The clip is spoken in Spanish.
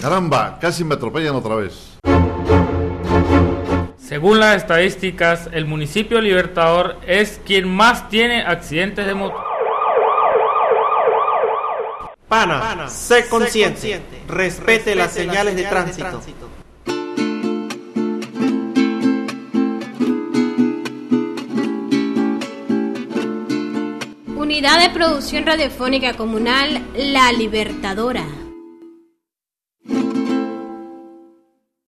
Caramba, casi me atropellan otra vez. Según las estadísticas, el municipio Libertador es quien más tiene accidentes de moto. Pana, sé consciente, respete las señales de tránsito. Unidad de Producción Radiofónica Comunal La Libertadora.